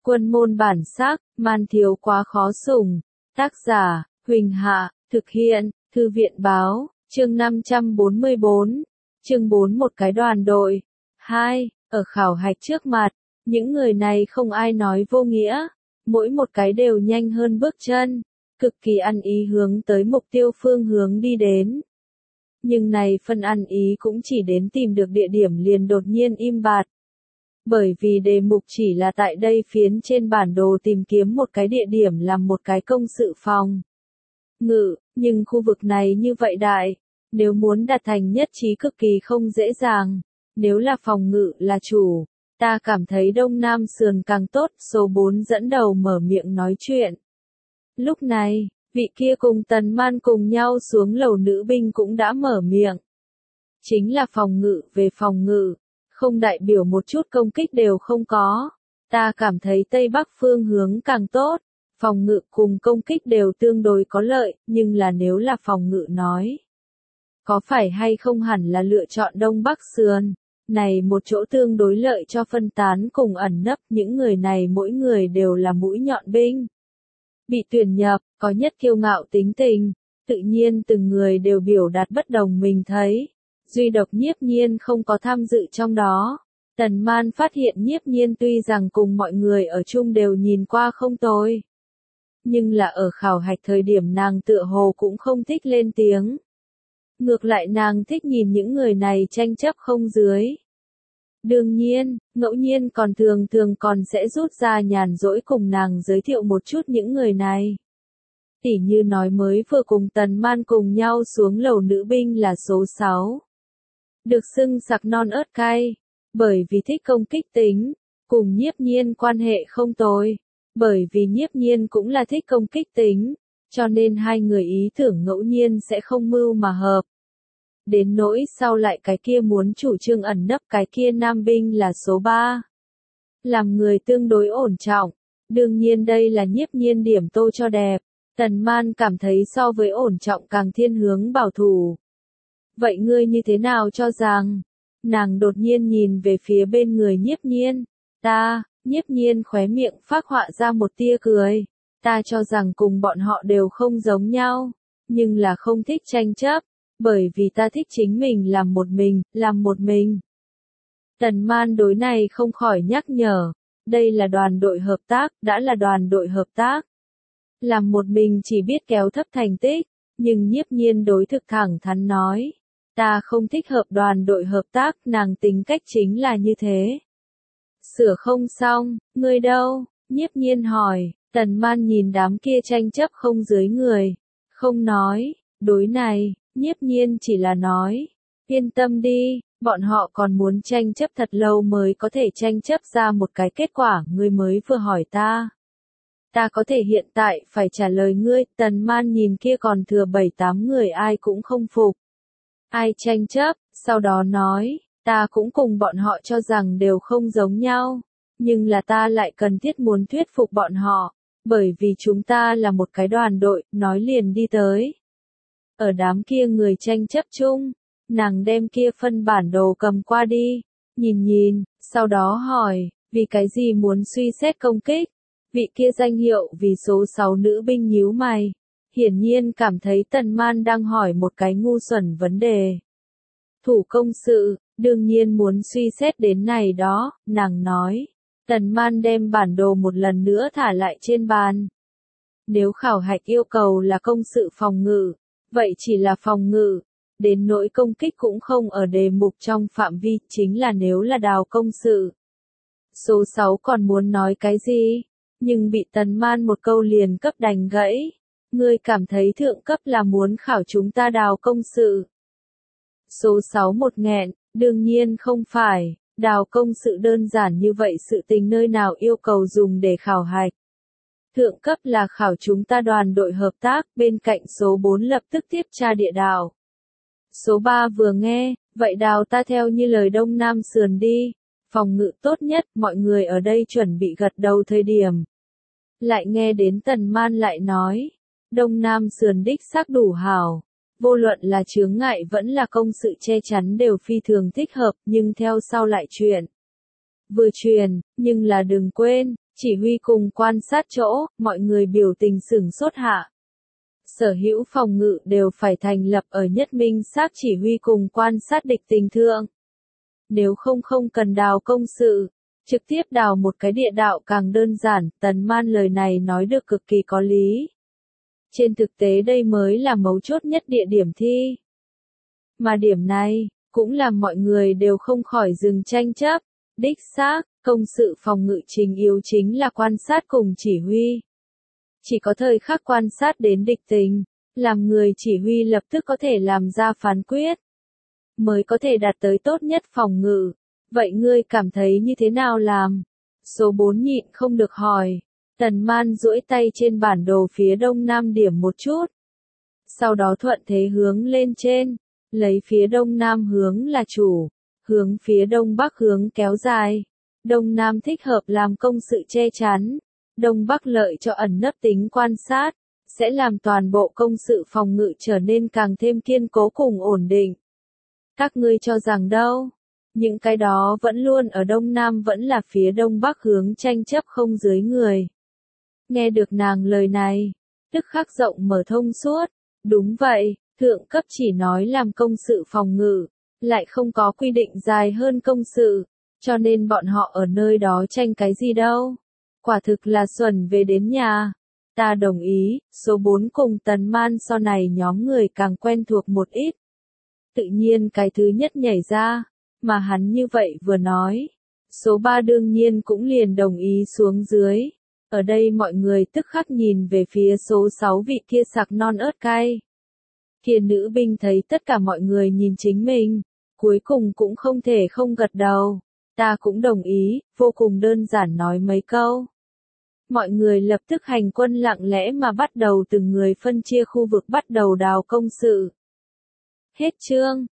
Quân môn bản sắc, man thiếu quá khó sủng. Tác giả, Huỳnh Hạ, thực hiện, Thư viện báo, chương 544, chương 4 một cái đoàn đội. 2. Ở khảo hạch trước mặt, những người này không ai nói vô nghĩa, mỗi một cái đều nhanh hơn bước chân, cực kỳ ăn ý hướng tới mục tiêu phương hướng đi đến. Nhưng này phân ăn ý cũng chỉ đến tìm được địa điểm liền đột nhiên im bặt. Bởi vì đề mục chỉ là tại đây phiến trên bản đồ tìm kiếm một cái địa điểm làm một cái công sự phòng ngự, nhưng khu vực này như vậy đại, nếu muốn đạt thành nhất trí cực kỳ không dễ dàng. Nếu là phòng ngự là chủ, ta cảm thấy đông nam sườn càng tốt. Số 4 dẫn đầu mở miệng nói chuyện. Lúc này, vị kia cùng Tần Man cùng nhau xuống lầu nữ binh cũng đã mở miệng. Chính là phòng ngự về phòng ngự, không đại biểu một chút công kích đều không có. Ta cảm thấy Tây Bắc phương hướng càng tốt, phòng ngự cùng công kích đều tương đối có lợi, nhưng là nếu là phòng ngự nói, có phải hay không hẳn là lựa chọn Đông Bắc sườn, này một chỗ tương đối lợi cho phân tán cùng ẩn nấp, những người này mỗi người đều là mũi nhọn binh. Bị tuyển nhập, có nhất kiêu ngạo tính tình, tự nhiên từng người đều biểu đạt bất đồng mình thấy. Duy độc Nhiếp Nhiên không có tham dự trong đó. Tần Man phát hiện Nhiếp Nhiên tuy rằng cùng mọi người ở chung đều nhìn qua không tồi, nhưng là ở khảo hạch thời điểm nàng tựa hồ cũng không thích lên tiếng. Ngược lại nàng thích nhìn những người này tranh chấp không dưới. Đương nhiên, ngẫu nhiên còn thường còn sẽ rút ra nhàn rỗi cùng nàng giới thiệu một chút những người này. Tỉ như nói mới vừa cùng Tần Man cùng nhau xuống lầu nữ binh là số 6. Được xưng sặc non ớt cay, bởi vì thích công kích tính, cùng Nhiếp Nhiên quan hệ không tồi, bởi vì Nhiếp Nhiên cũng là thích công kích tính, cho nên hai người ý tưởng ngẫu nhiên sẽ không mưu mà hợp. Đến nỗi sau lại cái kia muốn chủ trương ẩn nấp cái kia nam binh là số 3. Làm người tương đối ổn trọng, đương nhiên đây là Nhiếp Nhiên điểm tô cho đẹp, Tần Man cảm thấy so với ổn trọng càng thiên hướng bảo thủ. Vậy ngươi như thế nào cho rằng? Nàng đột nhiên nhìn về phía bên người Nhiếp Nhiên. Nhiếp Nhiên khóe miệng phác họa ra một tia cười. Ta cho rằng cùng bọn họ đều không giống nhau, nhưng là không thích tranh chấp, bởi vì ta thích chính mình làm một mình. Tần Man đối này không khỏi nhắc nhở, đây là đoàn đội hợp tác, đã là đoàn đội hợp tác. Làm một mình chỉ biết kéo thấp thành tích, nhưng Nhiếp Nhiên đối thực thẳng thắn nói. Ta không thích hợp đoàn đội hợp tác, nàng tính cách chính là như thế. Sửa không xong, ngươi đâu? Nhiếp Nhiên hỏi. Tần Man nhìn đám kia tranh chấp không dưới người, không nói. Đối này, Nhiếp Nhiên chỉ là nói, yên tâm đi, bọn họ còn muốn tranh chấp thật lâu mới có thể tranh chấp ra một cái kết quả. Ngươi mới vừa hỏi ta, ta có thể hiện tại phải trả lời ngươi. Tần Man nhìn kia còn thừa 7-8 người ai cũng không phục, ai tranh chấp, sau đó nói, ta cũng cùng bọn họ cho rằng đều không giống nhau, nhưng là ta lại cần thiết muốn thuyết phục bọn họ, bởi vì chúng ta là một cái đoàn đội. Nói liền đi tới. Ở đám kia người tranh chấp chung, nàng đem kia phân bản đồ cầm qua đi, nhìn, sau đó hỏi, vì cái gì muốn suy xét công kích? Vị kia danh hiệu vì số 6 nữ binh nhíu mày, hiển nhiên cảm thấy Tần Man đang hỏi một cái ngu xuẩn vấn đề. Thủ công sự, đương nhiên muốn suy xét đến này đó, nàng nói. Tần Man đem bản đồ một lần nữa thả lại trên bàn. Nếu khảo hạch yêu cầu là công sự phòng ngự, vậy chỉ là phòng ngự, đến nỗi công kích cũng không ở đề mục trong phạm vi, chính là nếu là đào công sự. Số 6 còn muốn nói cái gì, nhưng bị Tần Man một câu liền cấp đành gãy. Ngươi cảm thấy thượng cấp là muốn khảo chúng ta đào công sự? Số 6 một nghẹn, đương nhiên không phải, đào công sự đơn giản như vậy sự tình nơi nào yêu cầu dùng để khảo hạch. Thượng cấp là khảo chúng ta đoàn đội hợp tác, bên cạnh số 4 lập tức tiếp tra địa đào. Số 3 vừa nghe, vậy đào ta theo như lời đông nam sườn đi, phòng ngự tốt nhất. Mọi người ở đây chuẩn bị gật đầu thời điểm. Lại nghe đến Tần Man lại nói, đông nam sườn đích xác đủ hảo. Vô luận là chướng ngại vẫn là công sự che chắn đều phi thường thích hợp, nhưng theo sau lại chuyện. Vừa truyền, nhưng là đừng quên, Chỉ huy cùng quan sát chỗ, mọi người biểu tình sửng sốt hạ. Sở hữu phòng ngự đều phải thành lập ở nhất minh xác chỉ huy cùng quan sát địch tình thượng. Nếu không cần đào công sự, trực tiếp đào một cái địa đạo càng đơn giản, Tần Man lời này nói được cực kỳ có lý. Trên thực tế đây mới là mấu chốt nhất địa điểm thi. Mà điểm này, cũng làm mọi người đều không khỏi dừng tranh chấp. Đích xác, công sự phòng ngự chính yếu chính là quan sát cùng chỉ huy. Chỉ có thời khắc quan sát đến địch tình, làm người chỉ huy lập tức có thể làm ra phán quyết, mới có thể đạt tới tốt nhất phòng ngự. Vậy ngươi cảm thấy như thế nào làm? Số 4 nhịn không được hỏi. Tần Man duỗi tay trên bản đồ phía đông nam điểm một chút. Sau đó thuận thế hướng lên trên, lấy phía đông nam hướng là chủ, hướng phía đông bắc hướng kéo dài. Đông nam thích hợp làm công sự che chắn, đông bắc lợi cho ẩn nấp tính quan sát, sẽ làm toàn bộ công sự phòng ngự trở nên càng thêm kiên cố cùng ổn định. Các ngươi cho rằng đâu? Những cái đó vẫn luôn ở đông nam vẫn là phía đông bắc hướng tranh chấp không dưới người. Nghe được nàng lời này, tức khắc rộng mở thông suốt. Đúng vậy, thượng cấp chỉ nói làm công sự phòng ngự, lại không có quy định dài hơn công sự, cho nên bọn họ ở nơi đó tranh cái gì đâu. Quả thực là xuẩn về đến nhà. Ta đồng ý, số 4 cùng Tần Man sau này nhóm người càng quen thuộc một ít. Tự nhiên cái thứ nhất nhảy ra, mà hắn như vậy vừa nói. Số 3 đương nhiên cũng liền đồng ý xuống dưới. Ở đây mọi người tức khắc nhìn về phía số 6 vị kia sặc non ớt cay. Kia nữ binh thấy tất cả mọi người nhìn chính mình, cuối cùng cũng không thể không gật đầu. Ta cũng đồng ý, vô cùng đơn giản nói mấy câu. Mọi người lập tức hành quân lặng lẽ mà bắt đầu từng người phân chia khu vực bắt đầu đào công sự. Hết chương.